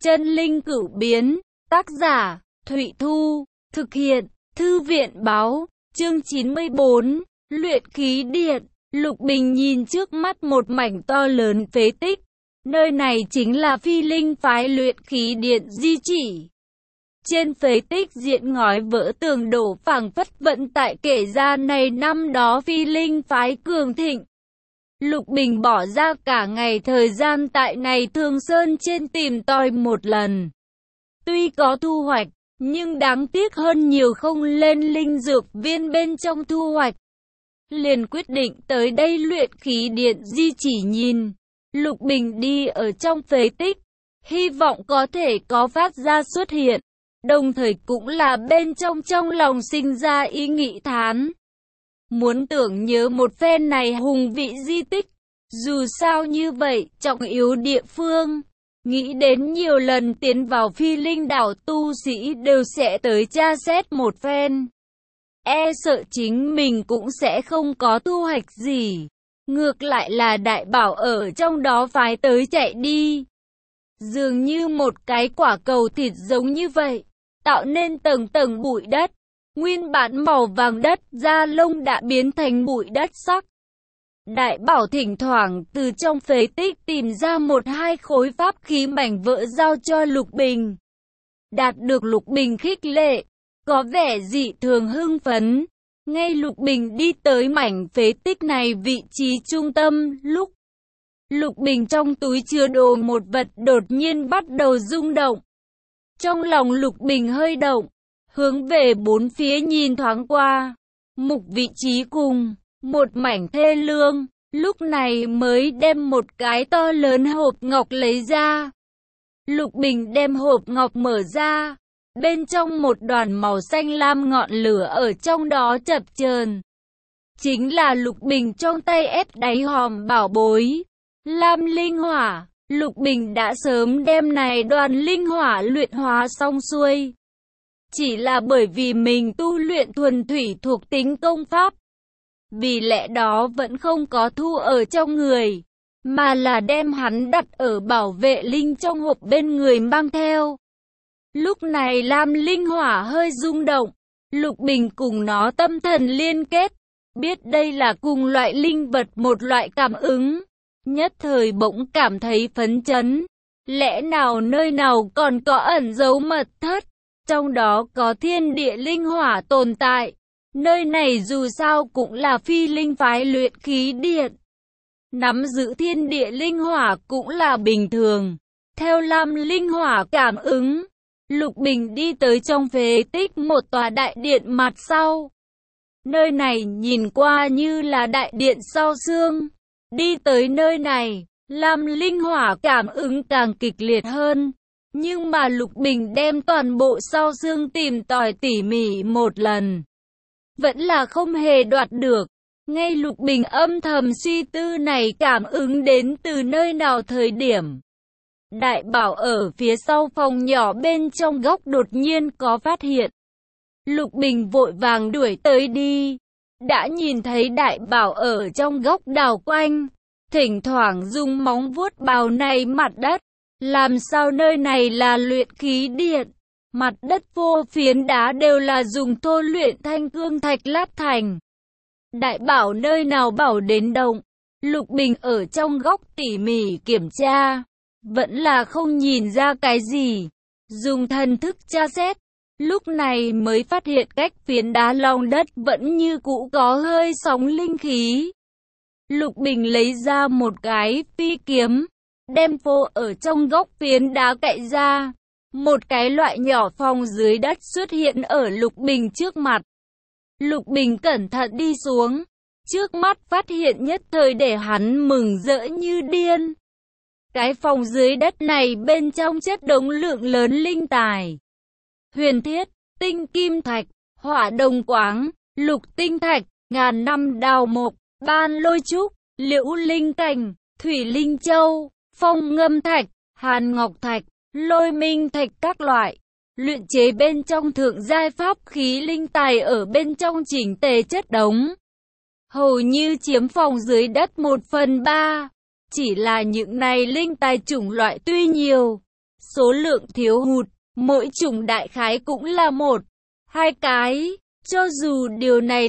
Chân linh cửu biến, tác giả, Thụy Thu, thực hiện, Thư viện báo, chương 94, luyện khí điện. Lục Bình nhìn trước mắt một mảnh to lớn phế tích. Nơi này chính là Phi Linh phái luyện khí điện di chỉ. Trên phế tích diện ngói vỡ tường đổ phảng phất vận tại kể ra này năm đó Phi Linh phái cường thịnh. Lục Bình bỏ ra cả ngày thời gian tại này Thường Sơn trên tìm tòi một lần. Tuy có thu hoạch, nhưng đáng tiếc hơn nhiều không lên linh dược viên bên trong thu hoạch. Liền quyết định tới đây luyện khí điện di chỉ nhìn. Lục Bình đi ở trong phế tích, hy vọng có thể có phát ra xuất hiện. Đồng thời cũng là bên trong lòng sinh ra ý nghĩ thán. Muốn tưởng nhớ một phen này hùng vị di tích. Dù sao như vậy, trọng yếu địa phương. Nghĩ đến nhiều lần tiến vào Phi Linh đảo tu sĩ đều sẽ tới tra xét một phen. E sợ chính mình cũng sẽ không có thu hoạch gì. Ngược lại là đại bảo ở trong đó phái tới chạy đi. Dường như một cái quả cầu thịt giống như vậy, tạo nên tầng tầng bụi đất. Nguyên bản màu vàng đất da lông đã biến thành bụi đất sắc. Đại bảo thỉnh thoảng từ trong phế tích tìm ra một hai khối pháp khí mảnh vỡ giao cho Lục Bình. Đạt được Lục Bình khích lệ, có vẻ dị thường hưng phấn. Ngay Lục Bình đi tới mảnh phế tích này vị trí trung tâm, lúc Lục Bình trong túi chứa đồ một vật đột nhiên bắt đầu rung động. Trong lòng Lục Bình hơi động, hướng về bốn phía nhìn thoáng qua. Mục vị trí cùng, một mảnh thê lương, lúc này mới đem một cái to lớn hộp ngọc lấy ra. Lục Bình đem hộp ngọc mở ra. Bên trong một đoàn màu xanh lam ngọn lửa ở trong đó chập chờn. Chính là Lục Bình trong tay ép đáy hòm bảo bối. Lam linh hỏa, Lục Bình đã sớm đem này đoàn linh hỏa luyện hóa xong xuôi. Chỉ là bởi vì mình tu luyện thuần thủy thuộc tính công pháp. Vì lẽ đó vẫn không có thu ở trong người, mà là đem hắn đặt ở bảo vệ linh trong hộp bên người mang theo. Lúc này Lam linh hỏa hơi rung động, Lục Bình cùng nó tâm thần liên kết, biết đây là cùng loại linh vật một loại cảm ứng, nhất thời bỗng cảm thấy phấn chấn. Lẽ nào nơi nào còn có ẩn dấu mật thất, trong đó có thiên địa linh hỏa tồn tại. Nơi này dù sao cũng là Phi Linh phái luyện khí điện. Nắm giữ thiên địa linh hỏa cũng là bình thường. Theo Lam linh hỏa cảm ứng, Lục Bình đi tới trong phế tích một tòa đại điện mặt sau. Nơi này nhìn qua như là đại điện sau xương. Đi tới nơi này, Lam linh hỏa cảm ứng càng kịch liệt hơn. Nhưng mà Lục Bình đem toàn bộ sau xương tìm tòi tỉ mỉ một lần, vẫn là không hề đoạt được. Ngay Lục Bình âm thầm suy tư này cảm ứng đến từ nơi nào thời điểm. Đại bảo ở phía sau phòng nhỏ bên trong góc đột nhiên có phát hiện. Lục Bình vội vàng đuổi tới đi. Đã nhìn thấy đại bảo ở trong góc đào quanh, thỉnh thoảng dùng móng vuốt bào này mặt đất. Làm sao nơi này là luyện khí điện? Mặt đất vô phiến đá đều là dùng thô luyện thanh cương thạch lát thành. Đại bảo nơi nào bảo đến động. Lục Bình ở trong góc tỉ mỉ kiểm tra, vẫn là không nhìn ra cái gì. Dùng thần thức tra xét, lúc này mới phát hiện cách phiến đá lòng đất vẫn như cũ có hơi sóng linh khí. Lục Bình lấy ra một cái phi kiếm, đem phô ở trong góc phiến đá cạy ra. Một cái loại nhỏ phòng dưới đất xuất hiện ở Lục Bình trước mặt. Lục Bình cẩn thận đi xuống, trước mắt phát hiện nhất thời để hắn mừng rỡ như điên. Cái phòng dưới đất này bên trong chất đống lượng lớn linh tài. Huyền thiết, tinh kim thạch, hỏa đồng quáng, lục tinh thạch, ngàn năm đào mộc, ban lôi trúc, liễu linh cành, thủy linh châu, phong ngâm thạch, hàn ngọc thạch, lôi minh thạch các loại. Luyện chế bên trong thượng giai pháp khí linh tài ở bên trong chỉnh tề chất đống. Hầu như chiếm phòng dưới đất 1/3. Chỉ là những này linh tài chủng loại tuy nhiều, số lượng thiếu hụt, mỗi chủng đại khái cũng là 1-2 cái. Cho dù điều này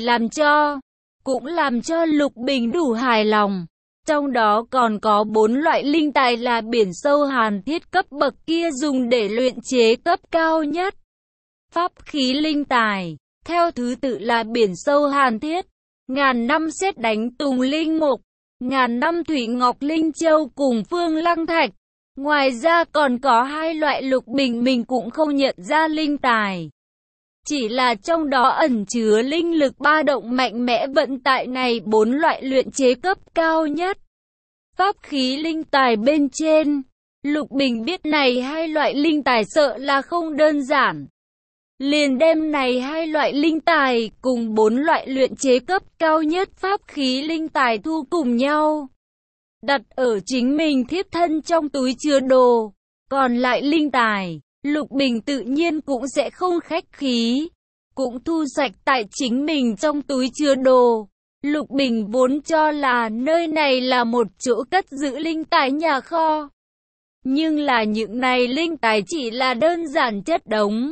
cũng làm cho Lục Bình đủ hài lòng. Trong đó còn có 4 loại linh tài là biển sâu hàn thiết cấp bậc kia dùng để luyện chế cấp cao nhất. Pháp khí linh tài, theo thứ tự là biển sâu hàn thiết, ngàn năm sét đánh tùng linh mục, ngàn năm thủy ngọc linh châu cùng phương lăng thạch. Ngoài ra còn có 2 loại Lục Bình mình cũng không nhận ra linh tài. Chỉ là trong đó ẩn chứa linh lực ba động mạnh mẽ vận tại này 4 loại luyện chế cấp cao nhất. Pháp khí linh tài bên trên, Lục Bình biết này 2 loại linh tài sợ là không đơn giản. Liền đem này 2 loại linh tài cùng 4 loại luyện chế cấp cao nhất pháp khí linh tài thu cùng nhau, đặt ở chính mình thiếp thân trong túi chứa đồ. Còn lại linh tài, Lục Bình tự nhiên cũng sẽ không khách khí, cũng thu sạch tại chính mình trong túi chứa đồ. Lục Bình vốn cho là nơi này là một chỗ cất giữ linh tài nhà kho. Nhưng là những này linh tài chỉ là đơn giản chất đống,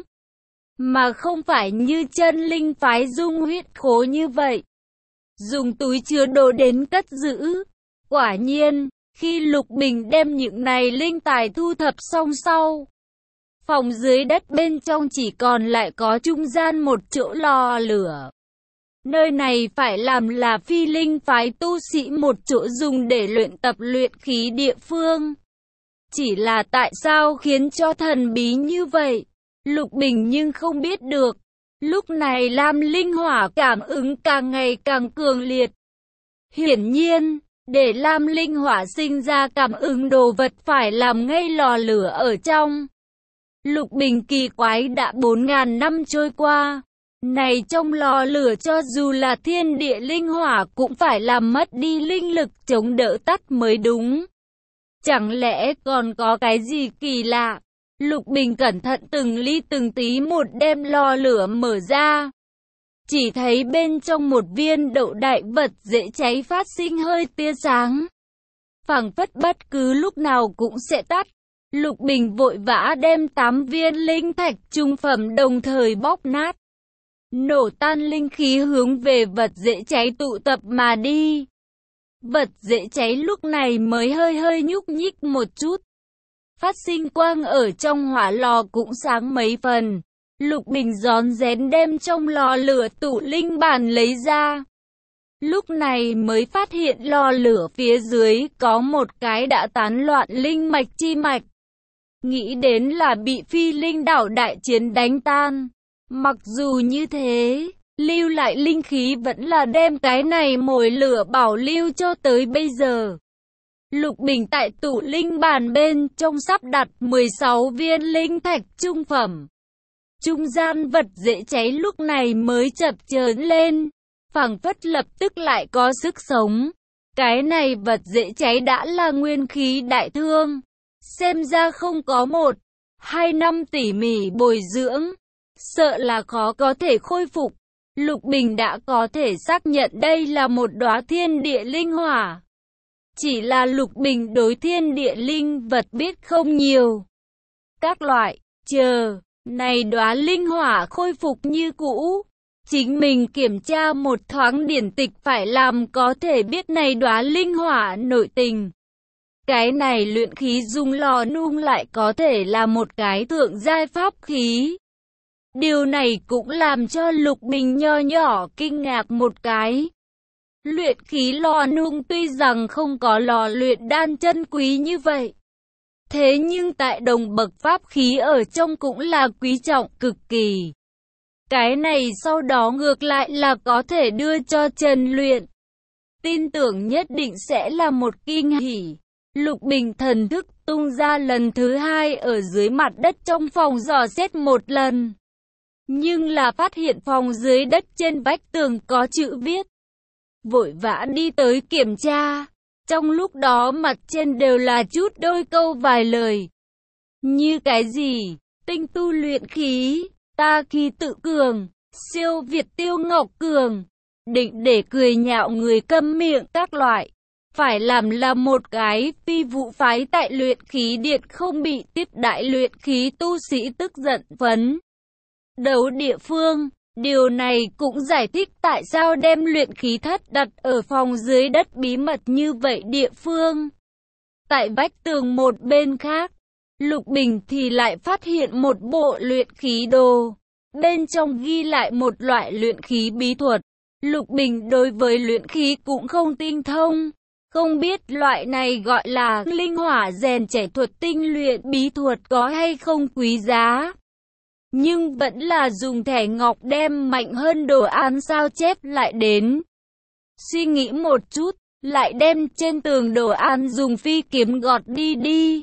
mà không phải như chân linh phái dung huyết khố như vậy, dùng túi chứa đồ đến cất giữ. Quả nhiên, khi Lục Bình đem những này linh tài thu thập xong sau, phòng dưới đất bên trong chỉ còn lại có trung gian một chỗ lò lửa. Nơi này phải làm là phi linh phái tu sĩ một chỗ dùng để luyện tập luyện khí địa phương. Chỉ là tại sao khiến cho thần bí như vậy, Lục Bình nhưng không biết được. Lúc này Lam Linh Hỏa cảm ứng càng ngày càng cường liệt. Hiển nhiên, để Lam Linh Hỏa sinh ra cảm ứng đồ vật phải làm ngay lò lửa ở trong. Lục Bình kỳ quái đã 4.000 năm trôi qua. Này trong lò lửa cho dù là thiên địa linh hỏa cũng phải làm mất đi linh lực chống đỡ tắt mới đúng. Chẳng lẽ còn có cái gì kỳ lạ? Lục Bình cẩn thận từng ly từng tí một đem lò lửa mở ra. Chỉ thấy bên trong một viên đậu đại vật dễ cháy phát sinh hơi tia sáng, phảng phất bất cứ lúc nào cũng sẽ tắt. Lục Bình vội vã đem 8 viên linh thạch trung phẩm đồng thời bóp nát, nổ tan linh khí hướng về vật dễ cháy tụ tập mà đi. Vật dễ cháy lúc này mới hơi nhúc nhích một chút, phát sinh quang ở trong hỏa lò cũng sáng mấy phần. Lục Bình rón rén đem trong lò lửa tụ linh bản lấy ra. Lúc này mới phát hiện lò lửa phía dưới có một cái đã tán loạn linh mạch chi mạch. Nghĩ đến là bị phi linh đảo đại chiến đánh tan. Mặc dù như thế, lưu lại linh khí vẫn là đem cái này mồi lửa bảo lưu cho tới bây giờ. Lục Bình tại tụ linh bàn bên trong sắp đặt 16 viên linh thạch trung phẩm. Trung gian vật dễ cháy lúc này mới chập chờn lên, phảng phất lập tức lại có sức sống. Cái này vật dễ cháy đã là nguyên khí đại thương, xem ra không có 1-2 năm tỉ mỉ bồi dưỡng, sợ là khó có thể khôi phục. Lục Bình đã có thể xác nhận đây là một đóa thiên địa linh hỏa. Chỉ là Lục Bình đối thiên địa linh vật biết không nhiều. Các loại, này đóa linh hỏa khôi phục như cũ, chính mình kiểm tra một thoáng điển tịch phải làm có thể biết này đóa linh hỏa nội tình. Cái này luyện khí dùng lò nung lại có thể là một cái thượng giai pháp khí. Điều này cũng làm cho Lục Bình nho nhỏ kinh ngạc một cái. Luyện khí lò nung tuy rằng không có lò luyện đan chân quý như vậy, thế nhưng tại đồng bậc pháp khí ở trong cũng là quý trọng cực kỳ. Cái này sau đó ngược lại là có thể đưa cho Trần luyện. Tin tưởng nhất định sẽ là một kinh hỉ. Lục Bình thần thức tung ra lần thứ 2 ở dưới mặt đất trong phòng dò xét một lần. Nhưng là phát hiện phòng dưới đất trên vách tường có chữ viết. Vội vã đi tới kiểm tra. Trong lúc đó mặt trên đều là chút đôi câu vài lời. Như cái gì? Tinh tu luyện khí, ta khí tự cường, siêu việt Tiêu Ngọc Cường, định để cười nhạo người câm miệng các loại. phải làm là một cái phi vụ phái tại luyện khí điện không bị tiếp đại luyện khí tu sĩ tức giận phấn đấu địa phương. Điều này cũng giải thích tại sao đem luyện khí thất đặt ở phòng dưới đất bí mật như vậy địa phương. Tại vách tường một bên khác, Lục Bình thì lại phát hiện một bộ luyện khí đồ. Bên trong ghi lại một loại luyện khí bí thuật. Lục Bình đối với luyện khí cũng không tinh thông. Không biết loại này gọi là linh hỏa rèn trẻ thuật tinh luyện bí thuật có hay không quý giá. Nhưng vẫn là dùng thẻ ngọc đem mạnh hơn đồ án sao chép lại đến. Suy nghĩ một chút, lại đem trên tường đồ án dùng phi kiếm gọt đi.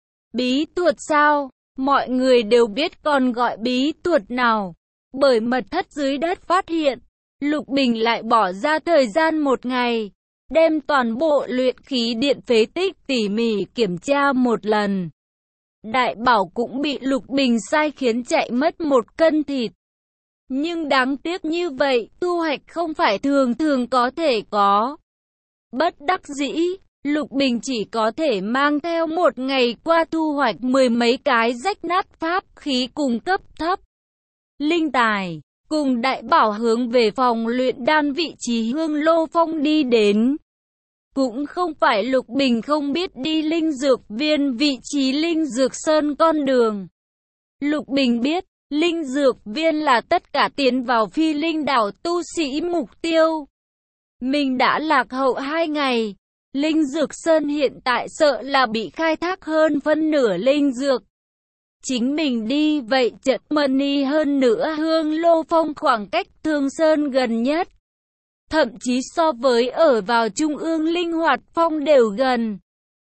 Bí thuật sao? Mọi người đều biết còn gọi bí thuật nào. Bởi mật thất dưới đất phát hiện, Lục Bình lại bỏ ra thời gian một ngày, đem toàn bộ luyện khí điện phế tích tỉ mỉ kiểm tra một lần. Đại bảo cũng bị Lục Bình sai khiến chạy mất 1 cân thịt. Nhưng đáng tiếc như vậy, thu hoạch không phải thường có thể có. Bất đắc dĩ, Lục Bình chỉ có thể mang theo một ngày qua thu hoạch 10 mấy cái rách nát pháp khí cùng cấp thấp. Linh tài, cùng đại bảo hướng về phòng luyện đan vị trí Hương Lô Phong đi đến. Cũng không phải Lục Bình không biết đi linh dược viên vị trí linh dược sơn con đường. Lục Bình biết, linh dược viên là tất cả tiến vào phi linh đảo tu sĩ mục tiêu. Mình đã lạc hậu 2 ngày. Linh dược sơn hiện tại sợ là bị khai thác hơn phân nửa linh dược. Chính mình đi vậy chợt money hơn nữa Hương Lô Phong khoảng cách Thương Sơn gần nhất. Thậm chí so với ở vào Trung ương Linh Hoạt Phong đều gần.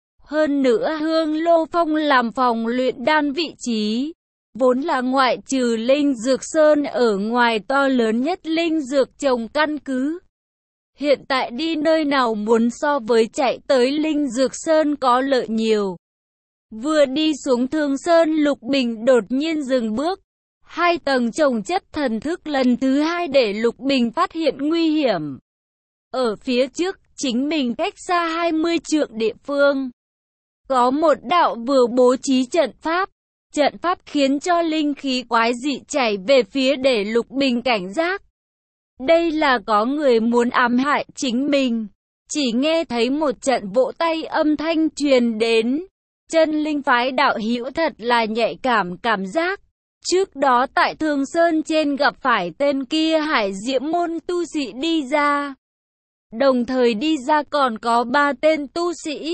Hơn nữa Hương Lô Phong làm phòng luyện đan vị trí. Vốn là ngoại trừ Linh Dược Sơn ở ngoài to lớn nhất linh dược trồng căn cứ. Hiện tại đi nơi nào muốn so với chạy tới Linh Dược Sơn có lợi nhiều. Vừa đi xuống Thương Sơn Lục Bình đột nhiên dừng bước. 2 tầng chồng chất thần thức lần thứ 2 để Lục Bình phát hiện nguy hiểm. Ở phía trước, chính mình cách xa 20 trượng địa phương. Có một đạo vừa bố trí trận pháp. Trận pháp khiến cho linh khí quái dị chảy về phía để Lục Bình cảnh giác. Đây là có người muốn ám hại chính mình. Chỉ nghe thấy một trận vỗ tay âm thanh truyền đến. Chân linh phái đạo hữu thật là nhạy cảm giác. Trước đó tại Thường Sơn trên gặp phải tên kia Hải Diễm môn tu sĩ đi ra. Đồng thời đi ra còn có 3 tên tu sĩ.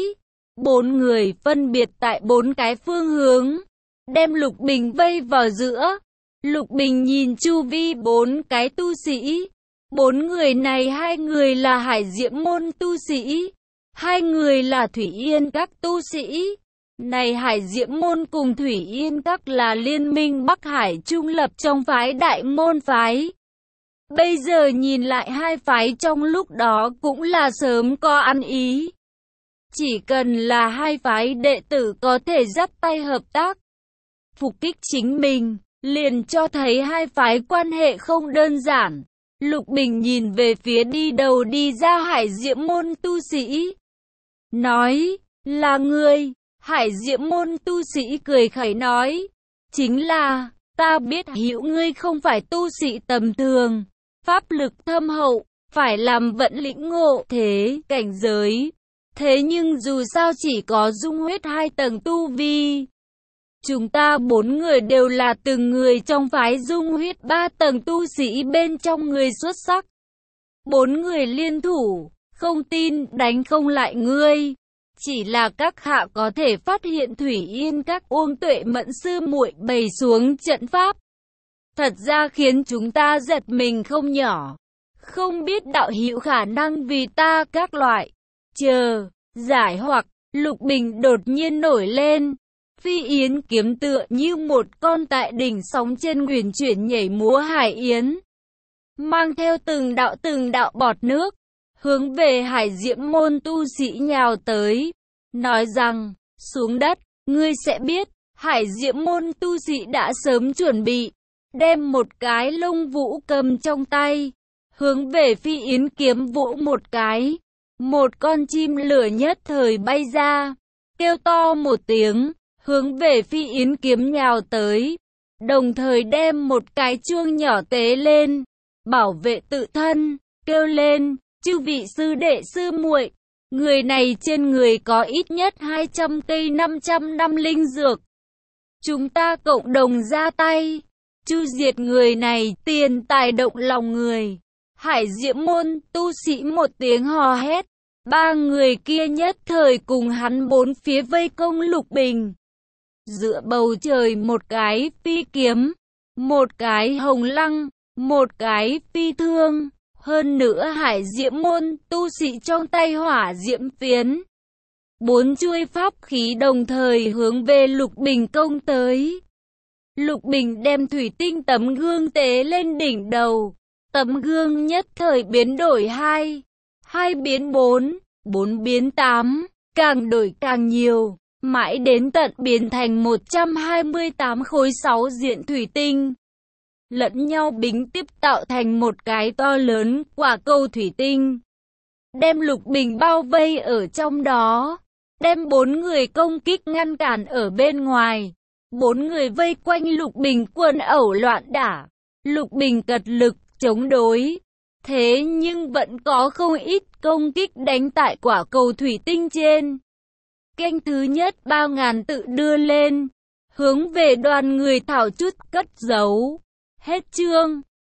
4 người phân biệt tại 4 cái phương hướng. Đem Lục Bình vây vào giữa. Lục Bình nhìn chu vi 4 cái tu sĩ. 4 người này 2 người là Hải Diễm môn tu sĩ. 2 người là Thủy Yên các tu sĩ. Này Hải Diễm môn cùng Thủy Yên các là liên minh Bắc Hải trung lập trong phái Đại Môn phái. Bây giờ nhìn lại 2 phái trong lúc đó cũng là sớm có ăn ý. Chỉ cần là 2 phái đệ tử có thể dắt tay hợp tác, phục kích chính mình, liền cho thấy 2 phái quan hệ không đơn giản. Lục Bình nhìn về phía đi đầu đi ra Hải Diễm môn tu sĩ. Nói, là ngươi. Hải Diễm môn tu sĩ cười khẩy nói, chính là, ta biết hữu ngươi không phải tu sĩ tầm thường, pháp lực thâm hậu, phải làm vận lĩnh ngộ thế cảnh giới. Thế nhưng dù sao chỉ có dung huyết 2 tầng tu vi. Chúng ta 4 người đều là từng người trong phái dung huyết 3 tầng tu sĩ bên trong người xuất sắc. 4 người liên thủ, không tin đánh không lại ngươi. Chỉ là các hạ có thể phát hiện Thủy Yên các Uông Tuệ Mẫn sư muội bày xuống trận pháp. Thật ra khiến chúng ta giật mình không nhỏ. Không biết đạo hữu khả năng vì ta các loại. Chờ, giải hoặc, Lục Bình đột nhiên nổi lên. Phi Yến kiếm tựa như một con tại đỉnh sóng trên huyền chuyển nhảy múa hải yến. Mang theo từng đạo bọt nước. Hướng về Hải Diễm môn tu sĩ nhào tới, nói rằng, xuống đất, ngươi sẽ biết, Hải Diễm môn tu sĩ đã sớm chuẩn bị, đem một cái lông vũ cầm trong tay, hướng về Phi Yến kiếm vũ một cái, một con chim lửa nhất thời bay ra, kêu to một tiếng, hướng về Phi Yến kiếm nhào tới, đồng thời đem một cái chuông nhỏ tế lên, bảo vệ tự thân, kêu lên, chư vị sư đệ sư muội, người này trên người có ít nhất 200 cây 500 năm linh dược. Chúng ta cộng đồng ra tay, chu diệt người này, tiền tài động lòng người. Hải Diễm môn tu sĩ một tiếng hò hét, ba người kia nhất thời cùng hắn bốn phía vây công Lục Bình. Giữa bầu trời một cái phi kiếm, một cái hồng lăng, một cái phi thương, hơn nữa Hải Diễm môn tu sĩ trong tay hỏa diễm phiến. 4 chuôi pháp khí đồng thời hướng về Lục Bình công tới. Lục Bình đem thủy tinh tấm gương tế lên đỉnh đầu. Tấm gương nhất thời biến đổi 2 biến 4 biến 8, càng đổi càng nhiều, mãi đến tận biến thành 128 khối 6 diện thủy tinh. Lẫn nhau bính tiếp tạo thành một cái to lớn quả cầu thủy tinh. Đem Lục Bình bao vây ở trong đó. Đem 4 người công kích ngăn cản ở bên ngoài. 4 người vây quanh Lục Bình quân ẩu loạn đả. Lục Bình cật lực chống đối. Thế nhưng vẫn có không ít công kích đánh tại quả cầu thủy tinh trên. Canh thứ nhất 3000 tự đưa lên. Hướng về đoàn người thảo chút cất giấu. Hết chương.